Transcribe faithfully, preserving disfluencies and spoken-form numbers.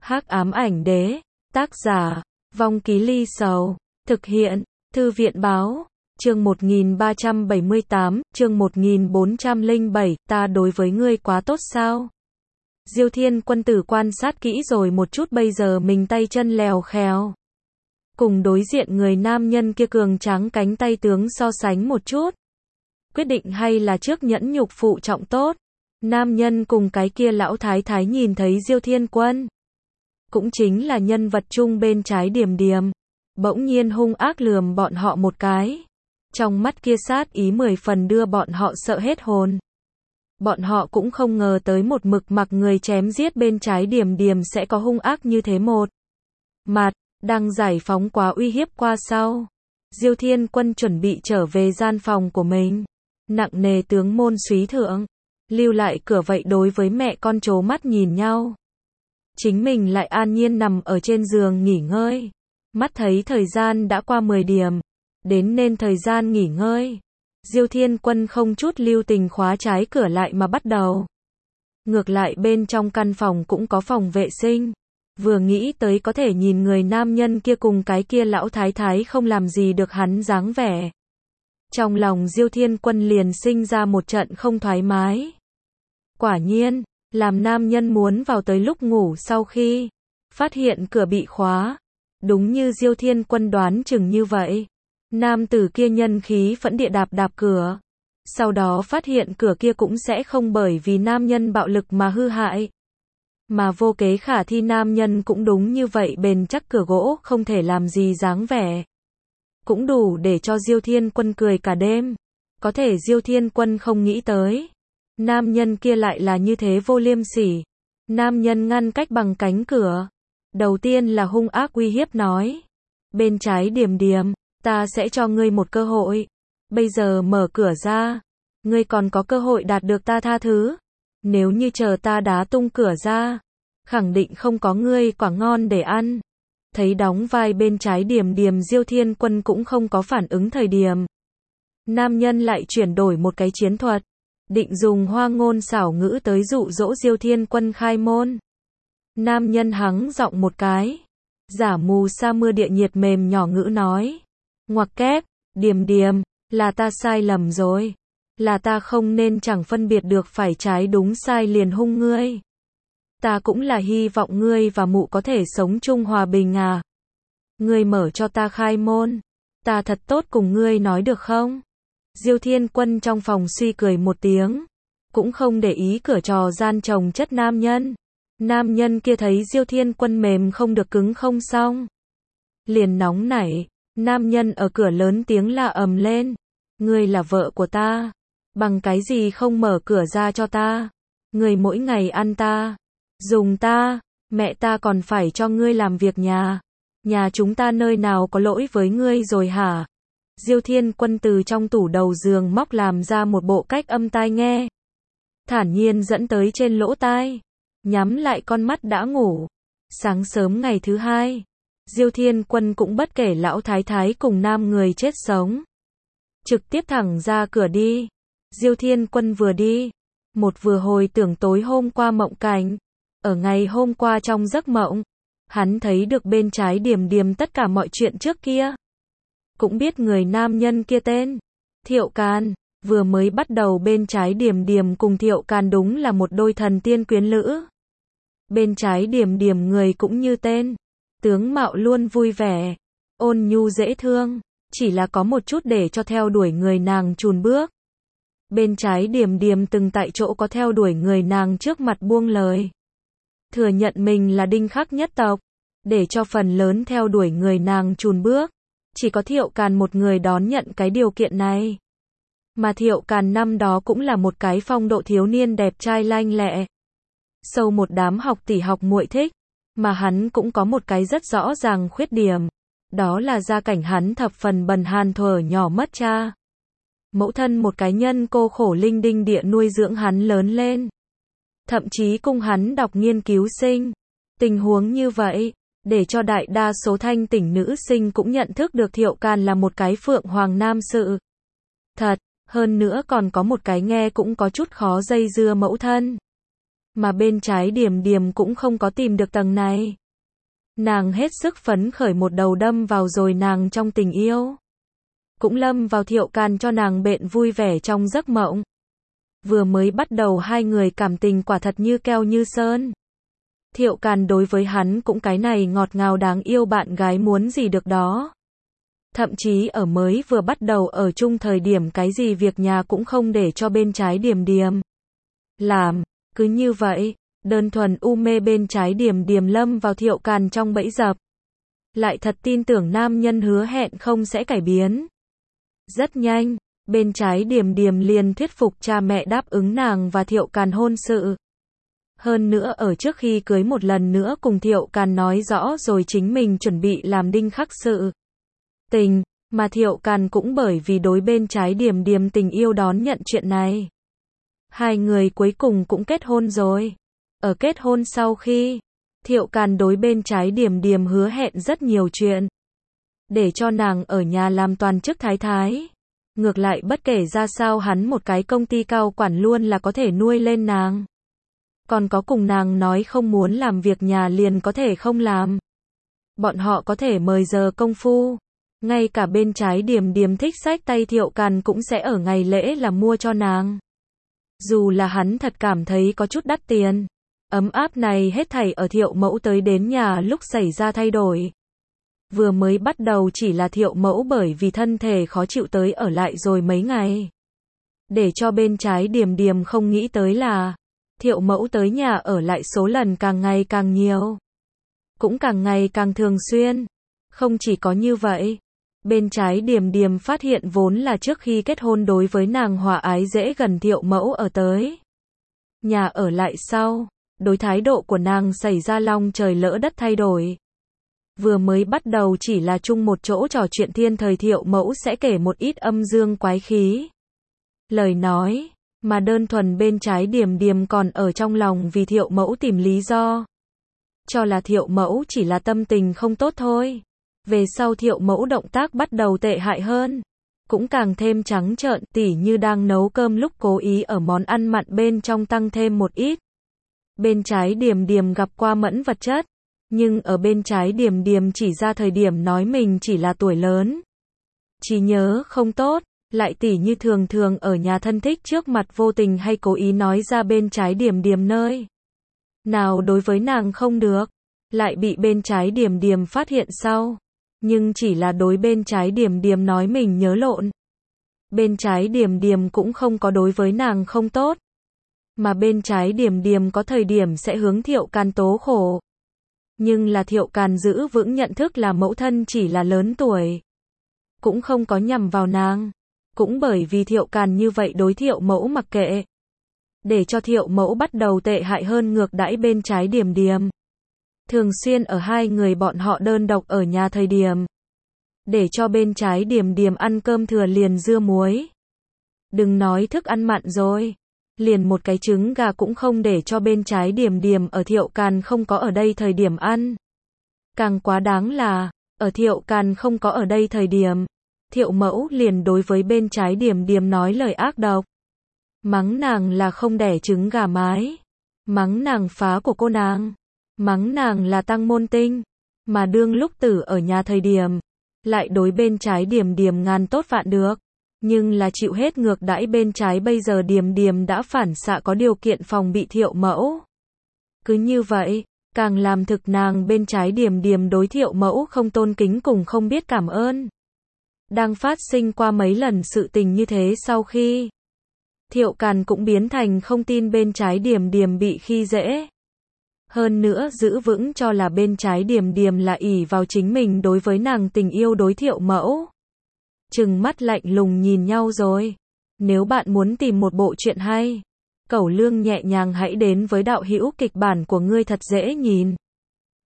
Hắc ám ảnh đế, tác giả, Vong Ký Ly Sầu, thực hiện, Thư viện báo, chương một nghìn ba trăm bảy mươi tám, chương một nghìn bốn trăm lẻ bảy, ta đối với ngươi quá tốt sao? Diêu Thiên Quân tử quan sát kỹ rồi một chút, bây giờ mình tay chân lèo khèo. Cùng đối diện người nam nhân kia cường tráng cánh tay tướng so sánh một chút. Quyết định hay là trước nhẫn nhục phụ trọng tốt. Nam nhân cùng cái kia lão thái thái nhìn thấy Diêu Thiên Quân, cũng chính là nhân vật chung bên trái Điềm Điềm, bỗng nhiên hung ác lườm bọn họ một cái. Trong mắt kia sát ý mười phần đưa bọn họ sợ hết hồn. Bọn họ cũng không ngờ tới một mực mặc người chém giết bên trái Điềm Điềm sẽ có hung ác như thế một mặt, đang giải phóng quá uy hiếp qua sau. Diêu Thiên Quân chuẩn bị trở về gian phòng của mình. Nặng nề tướng môn súy thượng, lưu lại cửa vậy đối với mẹ con trố mắt nhìn nhau. Chính mình lại an nhiên nằm ở trên giường nghỉ ngơi. Mắt thấy thời gian đã qua mười điểm, đến nên thời gian nghỉ ngơi. Diêu Thiên Quân không chút lưu tình khóa trái cửa lại mà bắt đầu. Ngược lại bên trong căn phòng cũng có phòng vệ sinh. Vừa nghĩ tới có thể nhìn người nam nhân kia cùng cái kia lão thái thái không làm gì được hắn dáng vẻ. Trong lòng Diêu Thiên Quân liền sinh ra một trận không thoải mái. Quả nhiên, làm nam nhân muốn vào tới lúc ngủ sau khi phát hiện cửa bị khóa. Đúng như Diêu Thiên Quân đoán chừng như vậy. Nam tử kia nhân khí phẫn địa đạp đạp cửa. Sau đó phát hiện cửa kia cũng sẽ không bởi vì nam nhân bạo lực mà hư hại. Mà vô kế khả thi nam nhân cũng đúng như vậy bền chắc cửa gỗ không thể làm gì dáng vẻ. Cũng đủ để cho Diêu Thiên Quân cười cả đêm. Có thể Diêu Thiên Quân không nghĩ tới. Nam nhân kia lại là như thế vô liêm sỉ. Nam nhân ngăn cách bằng cánh cửa. Đầu tiên là hung ác uy hiếp nói. Bên trái Điềm Điềm, ta sẽ cho ngươi một cơ hội. Bây giờ mở cửa ra. Ngươi còn có cơ hội đạt được ta tha thứ. Nếu như chờ ta đá tung cửa ra, khẳng định không có ngươi quả ngon để ăn. Thấy đóng vai bên trái Điềm Điềm, Diêu Thiên Quân cũng không có phản ứng thời điểm. Nam nhân lại chuyển đổi một cái chiến thuật. Định dùng hoa ngôn xảo ngữ tới dụ dỗ Diêu Thiên Quân khai môn. Nam nhân hắng giọng một cái. Giả mù sa mưa địa nhiệt mềm nhỏ ngữ nói. Ngoặc kép, Điềm Điềm, là ta sai lầm rồi. Là ta không nên chẳng phân biệt được phải trái đúng sai liền hung ngươi. Ta cũng là hy vọng ngươi và mụ có thể sống chung hòa bình à. Ngươi mở cho ta khai môn. Ta thật tốt cùng ngươi nói được không? Diêu Thiên Quân trong phòng suy cười một tiếng. Cũng không để ý cửa trò gian chồng chất nam nhân. Nam nhân kia thấy Diêu Thiên Quân mềm không được cứng không xong. Liền nóng nảy. Nam nhân ở cửa lớn tiếng la ầm lên. Ngươi là vợ của ta. Bằng cái gì không mở cửa ra cho ta? Ngươi mỗi ngày ăn ta. Dùng ta. Mẹ ta còn phải cho ngươi làm việc nhà. Nhà chúng ta nơi nào có lỗi với ngươi rồi hả? Diêu Thiên Quân từ trong tủ đầu giường móc làm ra một bộ cách âm tai nghe. Thản nhiên dẫn tới trên lỗ tai. Nhắm lại con mắt đã ngủ. Sáng sớm ngày thứ hai. Diêu Thiên Quân cũng bất kể lão thái thái cùng nam người chết sống. Trực tiếp thẳng ra cửa đi. Diêu Thiên Quân vừa đi. Một vừa hồi tưởng tối hôm qua mộng cảnh. Ở ngày hôm qua trong giấc mộng. Hắn thấy được bên trái Điềm Điềm tất cả mọi chuyện trước kia. Cũng biết người nam nhân kia tên Thiệu Can. Vừa mới bắt đầu bên trái Điềm Điềm cùng Thiệu Can đúng là một đôi thần tiên quyến lữ. Bên trái Điềm Điềm người cũng như tên. Tướng mạo luôn vui vẻ. Ôn nhu dễ thương. Chỉ là có một chút để cho theo đuổi người nàng chùn bước. Bên trái Điềm Điềm từng tại chỗ có theo đuổi người nàng trước mặt buông lời. Thừa nhận mình là đinh khắc nhất tộc. Để cho phần lớn theo đuổi người nàng chùn bước. Chỉ có Thiệu Càn một người đón nhận cái điều kiện này. Mà Thiệu Càn năm đó cũng là một cái phong độ thiếu niên đẹp trai lanh lẹ. Sâu một đám học tỷ học muội thích. Mà hắn cũng có một cái rất rõ ràng khuyết điểm. Đó là gia cảnh hắn thập phần bần hàn thuở nhỏ mất cha. Mẫu thân một cái nhân cô khổ linh đinh địa nuôi dưỡng hắn lớn lên. Thậm chí cùng hắn đọc nghiên cứu sinh. Tình huống như vậy, để cho đại đa số thanh tỉnh nữ sinh cũng nhận thức được Thiệu Càn là một cái phượng hoàng nam sự. Thật, hơn nữa còn có một cái nghe cũng có chút khó dây dưa mẫu thân. Mà bên trái Điềm Điềm cũng không có tìm được tầng này. Nàng hết sức phấn khởi một đầu đâm vào rồi nàng trong tình yêu. Cũng lâm vào Thiệu Càn cho nàng bện vui vẻ trong giấc mộng. Vừa mới bắt đầu hai người cảm tình quả thật như keo như sơn. Thiệu Càn đối với hắn cũng cái này ngọt ngào đáng yêu bạn gái muốn gì được đó. Thậm chí ở mới vừa bắt đầu ở chung thời điểm cái gì việc nhà cũng không để cho bên trái Điềm Điềm làm. Cứ như vậy, đơn thuần u mê bên trái Điềm Điềm lâm vào Thiệu Càn trong bẫy dập. Lại thật tin tưởng nam nhân hứa hẹn không sẽ cải biến. Rất nhanh, bên trái Điềm Điềm liền thuyết phục cha mẹ đáp ứng nàng và Thiệu Càn hôn sự. Hơn nữa ở trước khi cưới một lần nữa cùng Thiệu Càn nói rõ rồi chính mình chuẩn bị làm đinh khắc sự tình, mà Thiệu Càn cũng bởi vì đối bên trái Điềm Điềm tình yêu đón nhận chuyện này. Hai người cuối cùng cũng kết hôn rồi. Ở kết hôn sau khi, Thiệu Càn đối bên trái Điềm Điềm hứa hẹn rất nhiều chuyện. Để cho nàng ở nhà làm toàn chức thái thái. Ngược lại bất kể ra sao hắn một cái công ty cao quản luôn là có thể nuôi lên nàng. Còn có cùng nàng nói không muốn làm việc nhà liền có thể không làm. Bọn họ có thể mời giờ công phu. Ngay cả bên trái Điềm Điềm thích xách tay Thiệu Càn cũng sẽ ở ngày lễ là mua cho nàng. Dù là hắn thật cảm thấy có chút đắt tiền. Ấm áp này hết thảy ở Thiệu Mẫu tới đến nhà lúc xảy ra thay đổi. Vừa mới bắt đầu chỉ là Thiệu Mẫu bởi vì thân thể khó chịu tới ở lại rồi mấy ngày. Để cho bên trái Điềm Điềm không nghĩ tới là Thiệu Mẫu tới nhà ở lại số lần càng ngày càng nhiều. Cũng càng ngày càng thường xuyên. Không chỉ có như vậy. Bên trái Điềm Điềm phát hiện vốn là trước khi kết hôn đối với nàng hòa ái dễ gần Thiệu Mẫu ở tới nhà ở lại sau, đối thái độ của nàng xảy ra long trời lỡ đất thay đổi. Vừa mới bắt đầu chỉ là chung một chỗ trò chuyện thiên thời Thiệu Mẫu sẽ kể một ít âm dương quái khí lời nói, mà đơn thuần bên trái Điềm Điềm còn ở trong lòng vì Thiệu Mẫu tìm lý do. Cho là Thiệu Mẫu chỉ là tâm tình không tốt thôi. Về sau Thiệu Mẫu động tác bắt đầu tệ hại hơn. Cũng càng thêm trắng trợn, tỉ như đang nấu cơm lúc cố ý ở món ăn mặn bên trong tăng thêm một ít. Bên trái Điềm Điềm gặp qua mẫn vật chất. Nhưng ở bên trái Điềm Điềm chỉ ra thời điểm nói mình chỉ là tuổi lớn. Trí nhớ không tốt, lại tỉ như thường thường ở nhà thân thích trước mặt vô tình hay cố ý nói ra bên trái Điềm Điềm nơi nào đối với nàng không được. Lại bị bên trái Điềm Điềm phát hiện sau. Nhưng chỉ là đối bên trái Điềm Điềm nói mình nhớ lộn. Bên trái Điềm Điềm cũng không có đối với nàng không tốt. Mà bên trái Điềm Điềm có thời điểm sẽ hướng Thiệu Càn tố khổ. Nhưng là Thiệu Càn giữ vững nhận thức là mẫu thân chỉ là lớn tuổi. Cũng không có nhằm vào nàng. Cũng bởi vì Thiệu Càn như vậy đối Thiệu Mẫu mặc kệ. Để cho Thiệu Mẫu bắt đầu tệ hại hơn ngược đãi bên trái Điềm Điềm. Thường xuyên ở hai người bọn họ đơn độc ở nhà thời điểm. Để cho bên trái Điềm Điềm ăn cơm thừa liền dưa muối. Đừng nói thức ăn mặn rồi. Liền một cái trứng gà cũng không để cho bên trái Điềm Điềm ở Thiệu Càn không có ở đây thời điểm ăn. Càng quá đáng là, ở Thiệu Càn không có ở đây thời điểm. Thiệu Mẫu liền đối với bên trái Điềm Điềm nói lời ác độc. Mắng nàng là không đẻ trứng gà mái. Mắng nàng phá của cô nàng. Mắng nàng là tăng môn tinh. Mà đương lúc tử ở nhà thời điểm. Lại đối bên trái Điềm Điềm ngàn tốt vạn được. Nhưng là chịu hết ngược đãi bên trái bây giờ Điềm Điềm đã phản xạ có điều kiện phòng bị Thiệu Mẫu. Cứ như vậy, càng làm thực nàng bên trái Điềm Điềm đối Thiệu Mẫu không tôn kính cùng không biết cảm ơn. Đang phát sinh qua mấy lần sự tình như thế sau khi Thiệu Càn cũng biến thành không tin bên trái Điềm Điềm bị khi dễ. Hơn nữa giữ vững cho là bên trái Điềm Điềm là ỷ vào chính mình đối với nàng tình yêu đối Thiệu Mẫu. Trừng mắt lạnh lùng nhìn nhau rồi. Nếu bạn muốn tìm một bộ truyện hay, cẩu lương nhẹ nhàng hãy đến với đạo hữu kịch bản của ngươi thật dễ nhìn.